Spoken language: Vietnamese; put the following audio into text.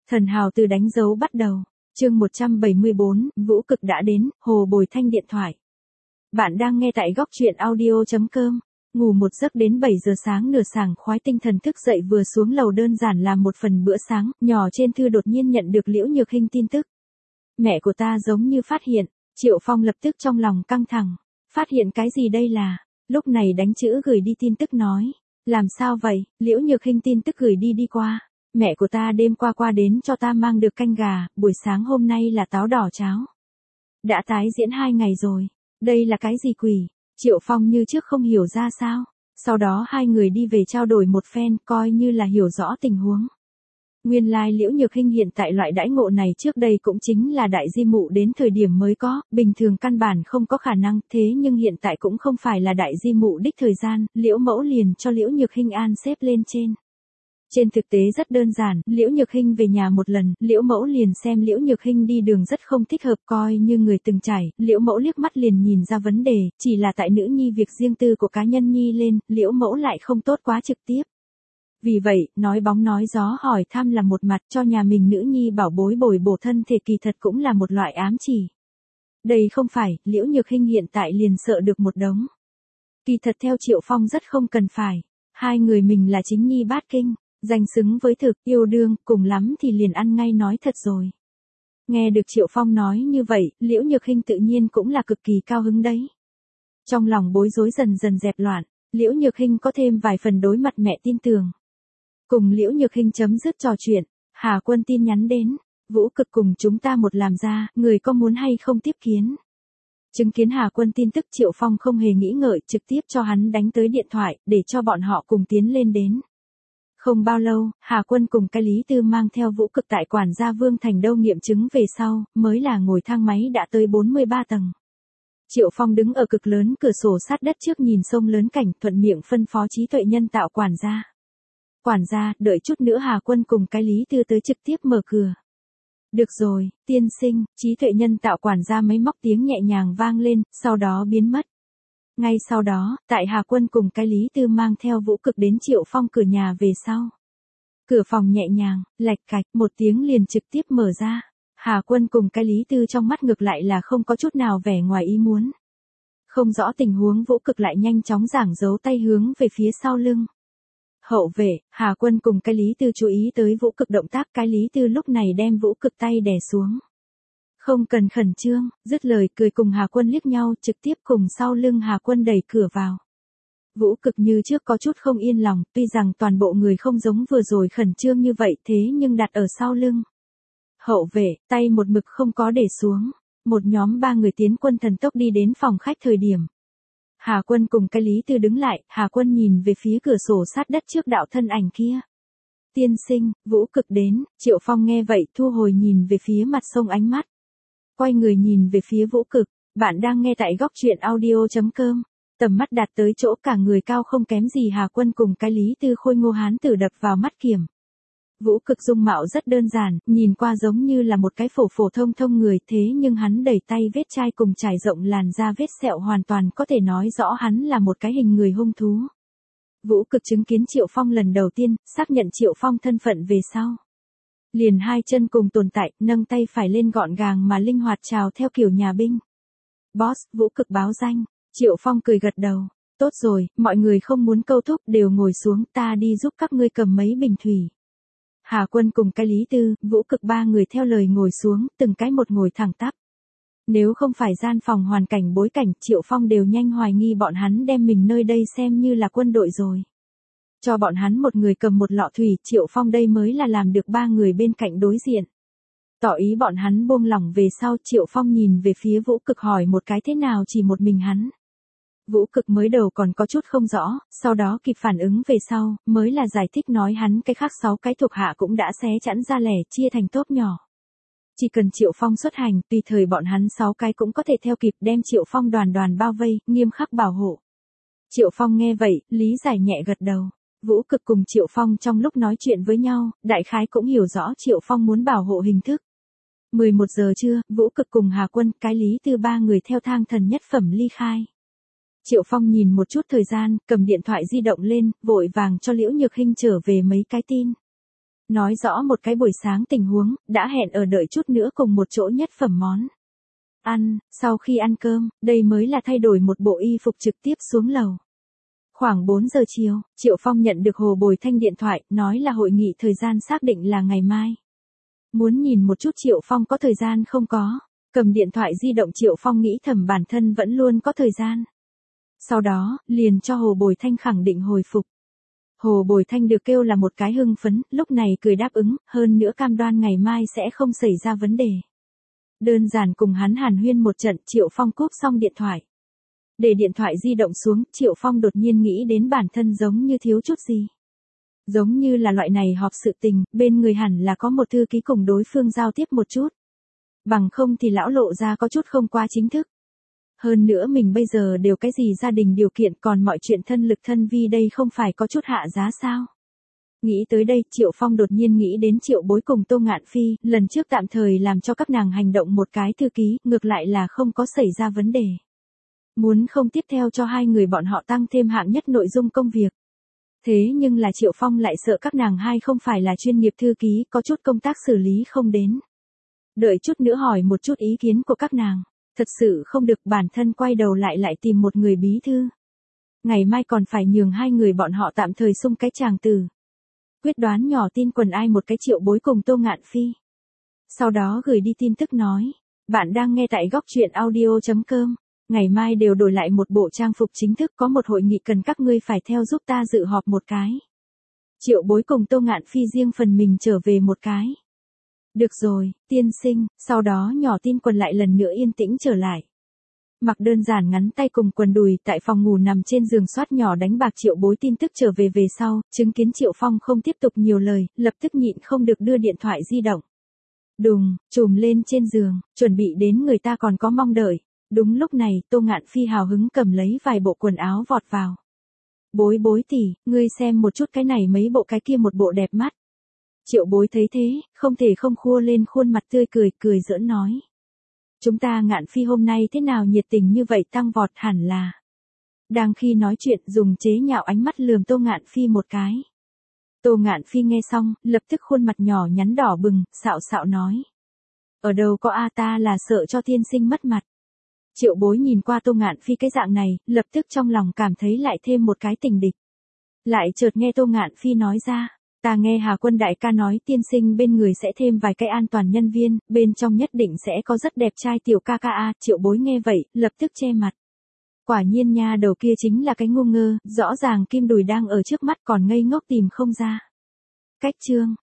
Thần hào từ đánh dấu bắt đầu. Chương 174, Vũ Cực đã đến, Hồ Bồi Thanh điện thoại. Bạn đang nghe tại góc truyện audio.com. Ngủ một giấc đến 7 giờ sáng nửa sảng khoái tinh thần thức dậy vừa xuống lầu đơn giản làm một phần bữa sáng, nhỏ trên thư đột nhiên nhận được Liễu Nhược Hinh tin tức. Mẹ của ta giống như phát hiện, Triệu Phong lập tức trong lòng căng thẳng. Phát hiện cái gì đây là? Lúc này đánh chữ gửi đi tin tức nói. Làm sao vậy? Liễu Nhược Hinh tin tức gửi đi qua. Mẹ của ta đêm qua đến cho ta mang được canh gà, buổi sáng hôm nay là táo đỏ cháo. Đã tái diễn 2 ngày rồi. Đây là cái gì quỷ? Triệu Phong như trước không hiểu ra sao. Sau đó hai người đi về trao đổi một phen coi như là hiểu rõ tình huống. Nguyên lai Liễu Nhược Hinh hiện tại loại đãi ngộ này trước đây cũng chính là đại di mụ đến thời điểm mới có, bình thường căn bản không có khả năng, thế nhưng hiện tại cũng không phải là đại di mụ đích thời gian, Liễu Mẫu liền cho Liễu Nhược Hinh an xếp lên trên. Trên thực tế rất đơn giản, Liễu Nhược Hinh về nhà một lần, Liễu Mẫu liền xem Liễu Nhược Hinh đi đường rất không thích hợp coi như người từng trải, Liễu Mẫu liếc mắt liền nhìn ra vấn đề, chỉ là tại nữ nhi việc riêng tư của cá nhân nhi lên, Liễu Mẫu lại không tốt quá trực tiếp. Vì vậy, nói bóng nói gió hỏi thăm là một mặt cho nhà mình nữ nhi bảo bối bồi bổ thân thể kỳ thật cũng là một loại ám chỉ. Đây không phải, Liễu Nhược Hinh hiện tại liền sợ được một đống. Kỳ thật theo Triệu Phong rất không cần phải, hai người mình là chính nhi bát kinh. Danh xứng với thực, yêu đương, cùng lắm thì liền ăn ngay nói thật rồi. Nghe được Triệu Phong nói như vậy, Liễu Nhược Hinh tự nhiên cũng là cực kỳ cao hứng đấy. Trong lòng bối rối dần dần dẹp loạn, Liễu Nhược Hinh có thêm vài phần đối mặt mẹ tin tưởng. Cùng Liễu Nhược Hinh chấm dứt trò chuyện, Hà Quân tin nhắn đến, Vũ Cực cùng chúng ta một làm ra, người có muốn hay không tiếp kiến. Chứng kiến Hà Quân tin tức Triệu Phong không hề nghĩ ngợi trực tiếp cho hắn đánh tới điện thoại, để cho bọn họ cùng tiến lên đến. Không bao lâu, Hà Quân cùng cái Lý Tư mang theo Vũ Cực tại quản gia Vương Thành Đâu nghiệm chứng về sau, mới là ngồi thang máy đã tới 43 tầng. Triệu Phong đứng ở cực lớn cửa sổ sát đất trước nhìn sông lớn cảnh thuận miệng phân phó trí tuệ nhân tạo quản gia. Quản gia, đợi chút nữa Hà Quân cùng cái Lý Tư tới trực tiếp mở cửa. Được rồi, tiên sinh, trí tuệ nhân tạo quản gia máy móc tiếng nhẹ nhàng vang lên, sau đó biến mất. Ngay sau đó, tại Hà Quân cùng cái Lý Tư mang theo Vũ Cực đến Triệu Phong cửa nhà về sau. Cửa phòng nhẹ nhàng, lạch cạch, một tiếng liền trực tiếp mở ra. Hà Quân cùng cái Lý Tư trong mắt ngược lại là không có chút nào vẻ ngoài ý muốn. Không rõ tình huống Vũ Cực lại nhanh chóng giảng giấu tay hướng về phía sau lưng. Hậu vệ, Hà Quân cùng cái Lý Tư chú ý tới Vũ Cực động tác, cái Lý Tư lúc này đem Vũ Cực tay đè xuống. Không cần khẩn trương, dứt lời cười cùng Hà Quân liếc nhau trực tiếp cùng sau lưng Hà Quân đẩy cửa vào. Vũ Cực như trước có chút không yên lòng, tuy rằng toàn bộ người không giống vừa rồi khẩn trương như vậy thế nhưng đặt ở sau lưng. Hậu vệ, tay một mực không có để xuống. Một nhóm 3 người tiến quân thần tốc đi đến phòng khách thời điểm. Hà Quân cùng cái Lý Tư đứng lại, Hà Quân nhìn về phía cửa sổ sát đất trước đạo thân ảnh kia. Tiên sinh, Vũ Cực đến, Triệu Phong nghe vậy thu hồi nhìn về phía mặt sông ánh mắt. Quay người nhìn về phía Vũ Cực, bạn đang nghe tại góc truyện audio.com. Tầm mắt đạt tới chỗ cả người cao không kém gì Hà Quân cùng cái Lý Tư khôi ngô hán tử đập vào mắt kiểm. Vũ Cực dung mạo rất đơn giản, nhìn qua giống như là một cái phổ phổ thông thông người thế nhưng hắn đẩy tay vết chai cùng trải rộng làn da vết sẹo hoàn toàn có thể nói rõ hắn là một cái hình người hung thú. Vũ Cực chứng kiến Triệu Phong lần đầu tiên, xác nhận Triệu Phong thân phận về sau. Liền hai chân cùng tồn tại, nâng tay phải lên gọn gàng mà linh hoạt chào theo kiểu nhà binh. Boss, Vũ Cực báo danh. Triệu Phong cười gật đầu. Tốt rồi, mọi người không muốn câu thúc đều ngồi xuống, ta đi giúp các ngươi cầm mấy bình thủy. Hà Quân cùng cái Lý Tư, Vũ Cực 3 người theo lời ngồi xuống, từng cái một ngồi thẳng tắp. Nếu không phải gian phòng hoàn cảnh bối cảnh, Triệu Phong đều nhanh hoài nghi bọn hắn đem mình nơi đây xem như là quân đội rồi. Cho bọn hắn một người cầm một lọ thủy, Triệu Phong đây mới là làm được 3 người bên cạnh đối diện. Tỏ ý bọn hắn buông lỏng về sau, Triệu Phong nhìn về phía Vũ Cực hỏi một cái thế nào chỉ một mình hắn. Vũ Cực mới đầu còn có chút không rõ, sau đó kịp phản ứng về sau, mới là giải thích nói hắn cái khác 6 cái thuộc hạ cũng đã xé chẵn ra lẻ chia thành tốp nhỏ. Chỉ cần Triệu Phong xuất hành, tùy thời bọn hắn 6 cái cũng có thể theo kịp đem Triệu Phong đoàn bao vây, nghiêm khắc bảo hộ. Triệu Phong nghe vậy, lý giải nhẹ gật đầu. Vũ Cực cùng Triệu Phong trong lúc nói chuyện với nhau, đại khái cũng hiểu rõ Triệu Phong muốn bảo hộ hình thức. 11 giờ trưa, Vũ Cực cùng Hà Quân, cái Lý Tư 3 người theo thang thần nhất phẩm ly khai. Triệu Phong nhìn một chút thời gian, cầm điện thoại di động lên, vội vàng cho Liễu Nhược Hinh trở về mấy cái tin. Nói rõ một cái buổi sáng tình huống, đã hẹn ở đợi chút nữa cùng một chỗ nhất phẩm món ăn, sau khi ăn cơm, đây mới là thay đổi một bộ y phục trực tiếp xuống lầu. Khoảng 4 giờ chiều, Triệu Phong nhận được Hồ Bồi Thanh điện thoại, nói là hội nghị thời gian xác định là ngày mai. Muốn nhìn một chút Triệu Phong có thời gian không có. Cầm điện thoại di động Triệu Phong nghĩ thầm bản thân vẫn luôn có thời gian. Sau đó, liền cho Hồ Bồi Thanh khẳng định hồi phục. Hồ Bồi Thanh được kêu là một cái hưng phấn, lúc này cười đáp ứng, hơn nữa cam đoan ngày mai sẽ không xảy ra vấn đề. Đơn giản cùng hắn hàn huyên một trận, Triệu Phong cúp xong điện thoại. Để điện thoại di động xuống, Triệu Phong đột nhiên nghĩ đến bản thân giống như thiếu chút gì. Giống như là loại này họp sự tình, bên người hẳn là có một thư ký cùng đối phương giao tiếp một chút. Bằng không thì lão lộ ra có chút không quá chính thức. Hơn nữa mình bây giờ đều cái gì gia đình điều kiện, còn mọi chuyện thân lực thân vi đây không phải có chút hạ giá sao. Nghĩ tới đây, Triệu Phong đột nhiên nghĩ đến Triệu Bối cùng Tô Ngạn Phi, lần trước tạm thời làm cho các nàng hành động một cái thư ký, ngược lại là không có xảy ra vấn đề. Muốn không tiếp theo cho hai người bọn họ tăng thêm hạng nhất nội dung công việc. Thế nhưng là Triệu Phong lại sợ các nàng hai không phải là chuyên nghiệp thư ký, có chút công tác xử lý không đến. Đợi chút nữa hỏi một chút ý kiến của các nàng. Thật sự không được, bản thân quay đầu lại tìm một người bí thư. Ngày mai còn phải nhường hai người bọn họ tạm thời xung cái tràng từ. Quyết đoán nhỏ tin quần ai một cái Triệu Bối cùng Tô Ngạn Phi. Sau đó gửi đi tin tức nói. Bạn đang nghe tại góc truyện audio.com. Ngày mai đều đổi lại một bộ trang phục chính thức, có một hội nghị cần các ngươi phải theo giúp ta dự họp một cái. Triệu Bối cùng Tô Ngạn Phi riêng phần mình trở về một cái. Được rồi, tiên sinh, sau đó nhỏ tin quần lại lần nữa yên tĩnh trở lại. Mặc đơn giản ngắn tay cùng quần đùi tại phòng ngủ nằm trên giường soát nhỏ đánh bạc Triệu Bối tin tức trở về sau, chứng kiến Triệu Phong không tiếp tục nhiều lời, lập tức nhịn không được đưa điện thoại di động. Đùng, chùm lên trên giường, chuẩn bị đến người ta còn có mong đợi. Đúng lúc này, Tô Ngạn Phi hào hứng cầm lấy vài bộ quần áo vọt vào. Bối tỷ, ngươi xem một chút cái này mấy bộ cái kia một bộ đẹp mắt. Triệu Bối thấy thế, không thể không khua lên khuôn mặt tươi cười giỡn nói. Chúng ta Ngạn Phi hôm nay thế nào nhiệt tình như vậy tăng vọt hẳn là. Đang khi nói chuyện dùng chế nhạo ánh mắt lườm Tô Ngạn Phi một cái. Tô Ngạn Phi nghe xong, lập tức khuôn mặt nhỏ nhắn đỏ bừng, xạo nói. Ở đâu có ta là sợ cho tiên sinh mất mặt. Triệu Bối nhìn qua Tô Ngạn Phi cái dạng này, lập tức trong lòng cảm thấy lại thêm một cái tình địch. Lại chợt nghe Tô Ngạn Phi nói ra. Ta nghe Hà Quân đại ca nói tiên sinh bên người sẽ thêm vài cái an toàn nhân viên, bên trong nhất định sẽ có rất đẹp trai tiểu ca ca. Triệu Bối nghe vậy, lập tức che mặt. Quả nhiên nha, đầu kia chính là cái ngu ngơ, rõ ràng kim đùi đang ở trước mắt còn ngây ngốc tìm không ra. Cách chương